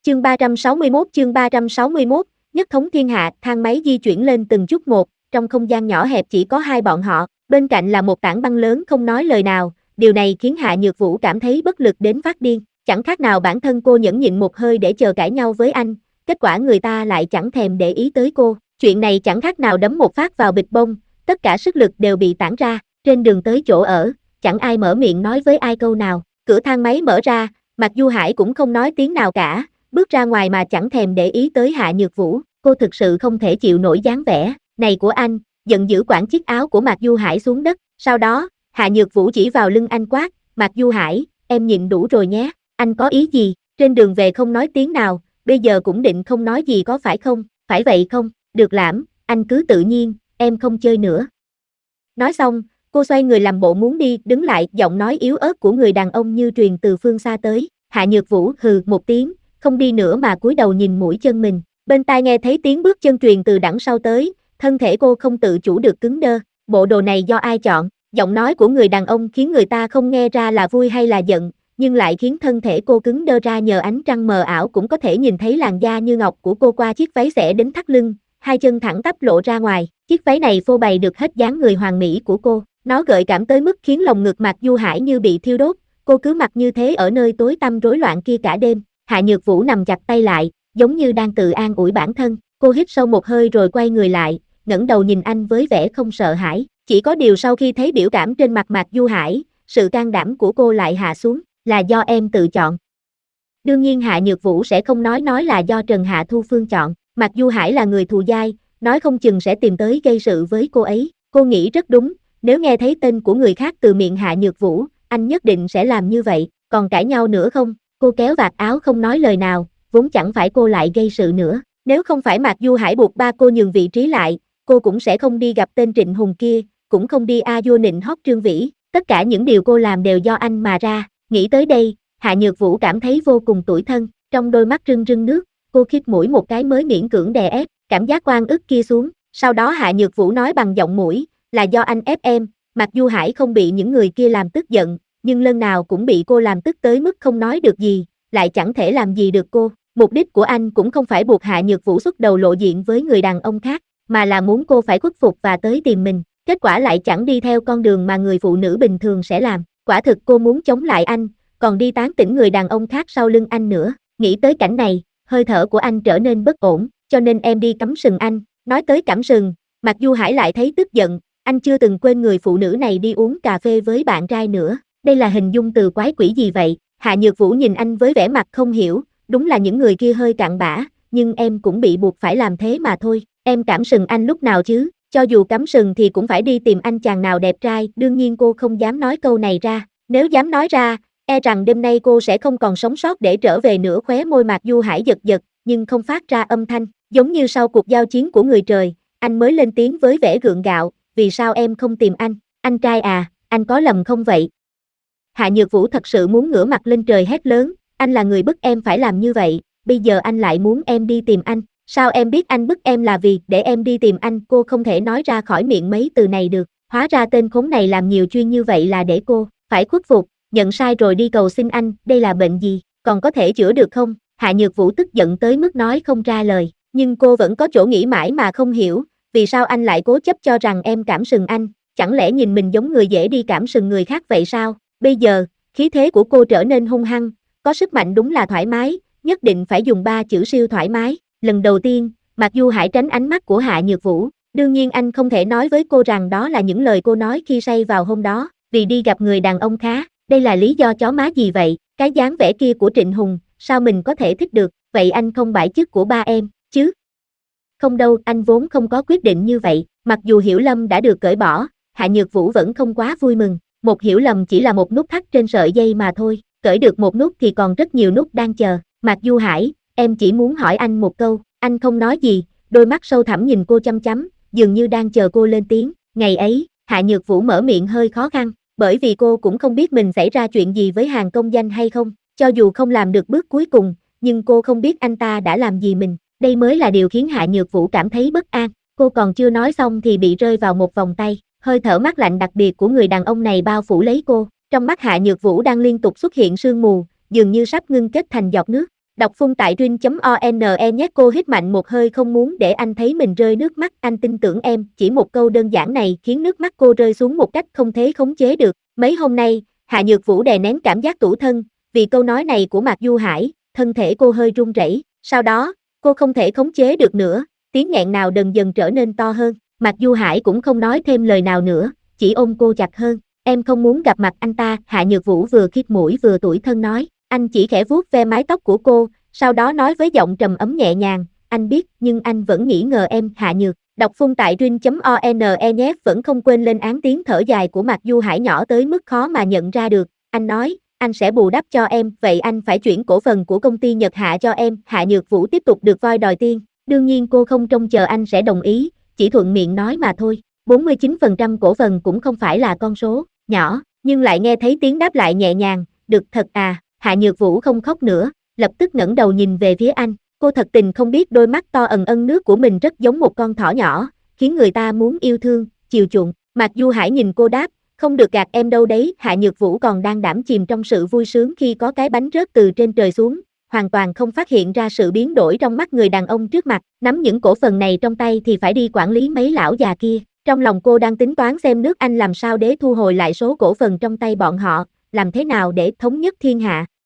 chương 361, nhất thống thiên hạ, thang máy di chuyển lên từng chút một, trong không gian nhỏ hẹp chỉ có hai bọn họ, bên cạnh là một tảng băng lớn không nói lời nào, điều này khiến Hạ Nhược Vũ cảm thấy bất lực đến phát điên, chẳng khác nào bản thân cô nhẫn nhịn một hơi để chờ cãi nhau với anh, kết quả người ta lại chẳng thèm để ý tới cô, chuyện này chẳng khác nào đấm một phát vào bịch bông, tất cả sức lực đều bị tản ra, trên đường tới chỗ ở, chẳng ai mở miệng nói với ai câu nào, cửa thang máy mở ra, Mạc Du Hải cũng không nói tiếng nào cả, bước ra ngoài mà chẳng thèm để ý tới Hạ Nhược Vũ, cô thực sự không thể chịu nổi dáng vẻ này của anh, giận dữ quẳng chiếc áo của Mạc Du Hải xuống đất, sau đó, Hạ Nhược Vũ chỉ vào lưng anh quát, Mạc Du Hải, em nhịn đủ rồi nhé, anh có ý gì, trên đường về không nói tiếng nào, bây giờ cũng định không nói gì có phải không, phải vậy không, được lắm, anh cứ tự nhiên, em không chơi nữa. Nói xong, cô xoay người làm bộ muốn đi, đứng lại, giọng nói yếu ớt của người đàn ông như truyền từ phương xa tới, Hạ Nhược Vũ hừ một tiếng, không đi nữa mà cúi đầu nhìn mũi chân mình, bên tai nghe thấy tiếng bước chân truyền từ đằng sau tới, thân thể cô không tự chủ được cứng đơ, bộ đồ này do ai chọn, giọng nói của người đàn ông khiến người ta không nghe ra là vui hay là giận, nhưng lại khiến thân thể cô cứng đơ ra nhờ ánh trăng mờ ảo cũng có thể nhìn thấy làn da như ngọc của cô qua chiếc váy xẻ đến thắt lưng, hai chân thẳng tắp lộ ra ngoài, chiếc váy này phô bày được hết dáng người hoàn mỹ của cô, nó gợi cảm tới mức khiến lồng ngực Mạc Du Hải như bị thiêu đốt, cô cứ mặc như thế ở nơi tối tăm rối loạn kia cả đêm, Hạ Nhược Vũ nằm chặt tay lại, giống như đang tự an ủi bản thân, cô hít sâu một hơi rồi quay người lại, ngẩng đầu nhìn anh với vẻ không sợ hãi, chỉ có điều sau khi thấy biểu cảm trên mặt Mạc Du Hải, sự can đảm của cô lại hạ xuống, là do em tự chọn. Đương nhiên Hạ Nhược Vũ sẽ không nói là do Trần Hạ Thu Phương chọn, Mạc Du Hải là người thù dai, nói không chừng sẽ tìm tới gây sự với cô ấy, cô nghĩ rất đúng, nếu nghe thấy tên của người khác từ miệng Hạ Nhược Vũ, anh nhất định sẽ làm như vậy, còn cãi nhau nữa không, cô kéo vạt áo không nói lời nào, vốn chẳng phải cô lại gây sự nữa, nếu không phải Mạc Du Hải buộc ba cô nhường vị trí lại, cô cũng sẽ không đi gặp tên Trịnh Hùng kia, cũng không đi vua nịnh hót Trương Vĩ, tất cả những điều cô làm đều do anh mà ra, nghĩ tới đây, Hạ Nhược Vũ cảm thấy vô cùng tủi thân, trong đôi mắt rưng rưng nước, cô khít mũi một cái mới miễn cưỡng đè ép, cảm giác oan ức kia xuống, sau đó Hạ Nhược Vũ nói bằng giọng mũi, là do anh ép em, Mạc Du Hải không bị những người kia làm tức giận, nhưng lần nào cũng bị cô làm tức tới mức không nói được gì, lại chẳng thể làm gì được cô, mục đích của anh cũng không phải buộc Hạ Nhược Vũ xuất đầu lộ diện với người đàn ông khác, mà là muốn cô phải khuất phục và tới tìm mình, kết quả lại chẳng đi theo con đường mà người phụ nữ bình thường sẽ làm, quả thực cô muốn chống lại anh, còn đi tán tỉnh người đàn ông khác sau lưng anh nữa, nghĩ tới cảnh này, hơi thở của anh trở nên bất ổn, cho nên em đi cắm sừng anh, nói tới cắm sừng, Mạc Du Hải lại thấy tức giận, anh chưa từng quên người phụ nữ này đi uống cà phê với bạn trai nữa, đây là hình dung từ quái quỷ gì vậy, Hạ Nhược Vũ nhìn anh với vẻ mặt không hiểu, đúng là những người kia hơi cặn bã, nhưng em cũng bị buộc phải làm thế mà thôi, em cắm sừng anh lúc nào chứ, cho dù cắm sừng thì cũng phải đi tìm anh chàng nào đẹp trai, đương nhiên cô không dám nói câu này ra, nếu dám nói ra, e rằng đêm nay cô sẽ không còn sống sót để trở về nữa, khóe môi Mạc Du Hải giật giật, nhưng không phát ra âm thanh, giống như sau cuộc giao chiến của người trời, anh mới lên tiếng với vẻ gượng gạo, vì sao em không tìm anh trai à, anh có lầm không vậy? Hạ Nhược Vũ thật sự muốn ngửa mặt lên trời hét lớn, anh là người bức em phải làm như vậy, bây giờ anh lại muốn em đi tìm anh, sao em biết anh bức em là vì để em đi tìm anh, cô không thể nói ra khỏi miệng mấy từ này được, hóa ra tên khốn này làm nhiều chuyên như vậy là để cô phải khuất phục, nhận sai rồi đi cầu xin anh, đây là bệnh gì, còn có thể chữa được không? Hạ Nhược Vũ tức giận tới mức nói không ra lời, nhưng cô vẫn có chỗ nghĩ mãi mà không hiểu, vì sao anh lại cố chấp cho rằng em cảm sừng anh, chẳng lẽ nhìn mình giống người dễ đi cảm sừng người khác vậy sao? Bây giờ, khí thế của cô trở nên hung hăng, có sức mạnh đúng là thoải mái, nhất định phải dùng 3 chữ siêu thoải mái. Lần đầu tiên, Mạc Du Hải tránh ánh mắt của Hạ Nhược Vũ, đương nhiên anh không thể nói với cô rằng đó là những lời cô nói khi say vào hôm đó, vì đi gặp người đàn ông khác, đây là lý do chó má gì vậy, cái dáng vẻ kia của Trịnh Hùng, sao mình có thể thích được, vậy anh không bãi chức của ba em, chứ? Không đâu, anh vốn không có quyết định như vậy, mặc dù hiểu lầm đã được cởi bỏ, Hạ Nhược Vũ vẫn không quá vui mừng, một hiểu lầm chỉ là một nút thắt trên sợi dây mà thôi, cởi được một nút thì còn rất nhiều nút đang chờ, Mạc Du Hải, em chỉ muốn hỏi anh một câu, anh không nói gì, đôi mắt sâu thẳm nhìn cô chăm chăm, dường như đang chờ cô lên tiếng, ngày ấy, Hạ Nhược Vũ mở miệng hơi khó khăn, bởi vì cô cũng không biết mình xảy ra chuyện gì với hàng công danh hay không, cho dù không làm được bước cuối cùng, nhưng cô không biết anh ta đã làm gì mình, đây mới là điều khiến Hạ Nhược Vũ cảm thấy bất an, cô còn chưa nói xong thì bị rơi vào một vòng tay, hơi thở mát lạnh đặc biệt của người đàn ông này bao phủ lấy cô, trong mắt Hạ Nhược Vũ đang liên tục xuất hiện sương mù, dường như sắp ngưng kết thành giọt nước, Đọc phun tại rin.one nhé. Cô hít mạnh một hơi không muốn để anh thấy mình rơi nước mắt. Anh tin tưởng em. Chỉ một câu đơn giản này khiến nước mắt cô rơi xuống một cách không thể khống chế được. Mấy hôm nay, Hạ Nhược Vũ đè nén cảm giác tủi thân, vì câu nói này của Mạc Du Hải, thân thể cô hơi run rẩy. Sau đó, cô không thể khống chế được nữa, tiếng nghẹn nào dần dần trở nên to hơn. Mạc Du Hải cũng không nói thêm lời nào nữa, chỉ ôm cô chặt hơn. Em không muốn gặp mặt anh ta. Hạ Nhược Vũ vừa khít mũi vừa tủi thân nói. Anh chỉ khẽ vuốt ve mái tóc của cô, sau đó nói với giọng trầm ấm nhẹ nhàng, anh biết, nhưng anh vẫn nghi ngờ em. Hạ Nhược. Đọc phun tại rin.one nhé. Vẫn không quên lên án tiếng thở dài của Mạc Du Hải nhỏ tới mức khó mà nhận ra được. Anh nói, anh sẽ bù đắp cho em, vậy anh phải chuyển cổ phần của công ty Nhật Hạ cho em. Hạ Nhược Vũ tiếp tục được voi đòi tiên. Đương nhiên cô không trông chờ anh sẽ đồng ý, chỉ thuận miệng nói mà thôi. 49% cổ phần cũng không phải là con số nhỏ, nhưng lại nghe thấy tiếng đáp lại nhẹ nhàng, được thật à. Hạ Nhược Vũ không khóc nữa, lập tức ngẩng đầu nhìn về phía anh. Cô thật tình không biết đôi mắt to ẩn ân nước của mình rất giống một con thỏ nhỏ, khiến người ta muốn yêu thương, chiều chuộng. Mạc Du Hải nhìn cô đáp, không được gạt em đâu đấy. Hạ Nhược Vũ còn đang đắm chìm trong sự vui sướng khi có cái bánh rớt từ trên trời xuống, hoàn toàn không phát hiện ra sự biến đổi trong mắt người đàn ông trước mặt. Nắm những cổ phần này trong tay thì phải đi quản lý mấy lão già kia. Trong lòng cô đang tính toán xem nước Anh làm sao để thu hồi lại số cổ phần trong tay bọn họ, làm thế nào để thống nhất thiên hạ.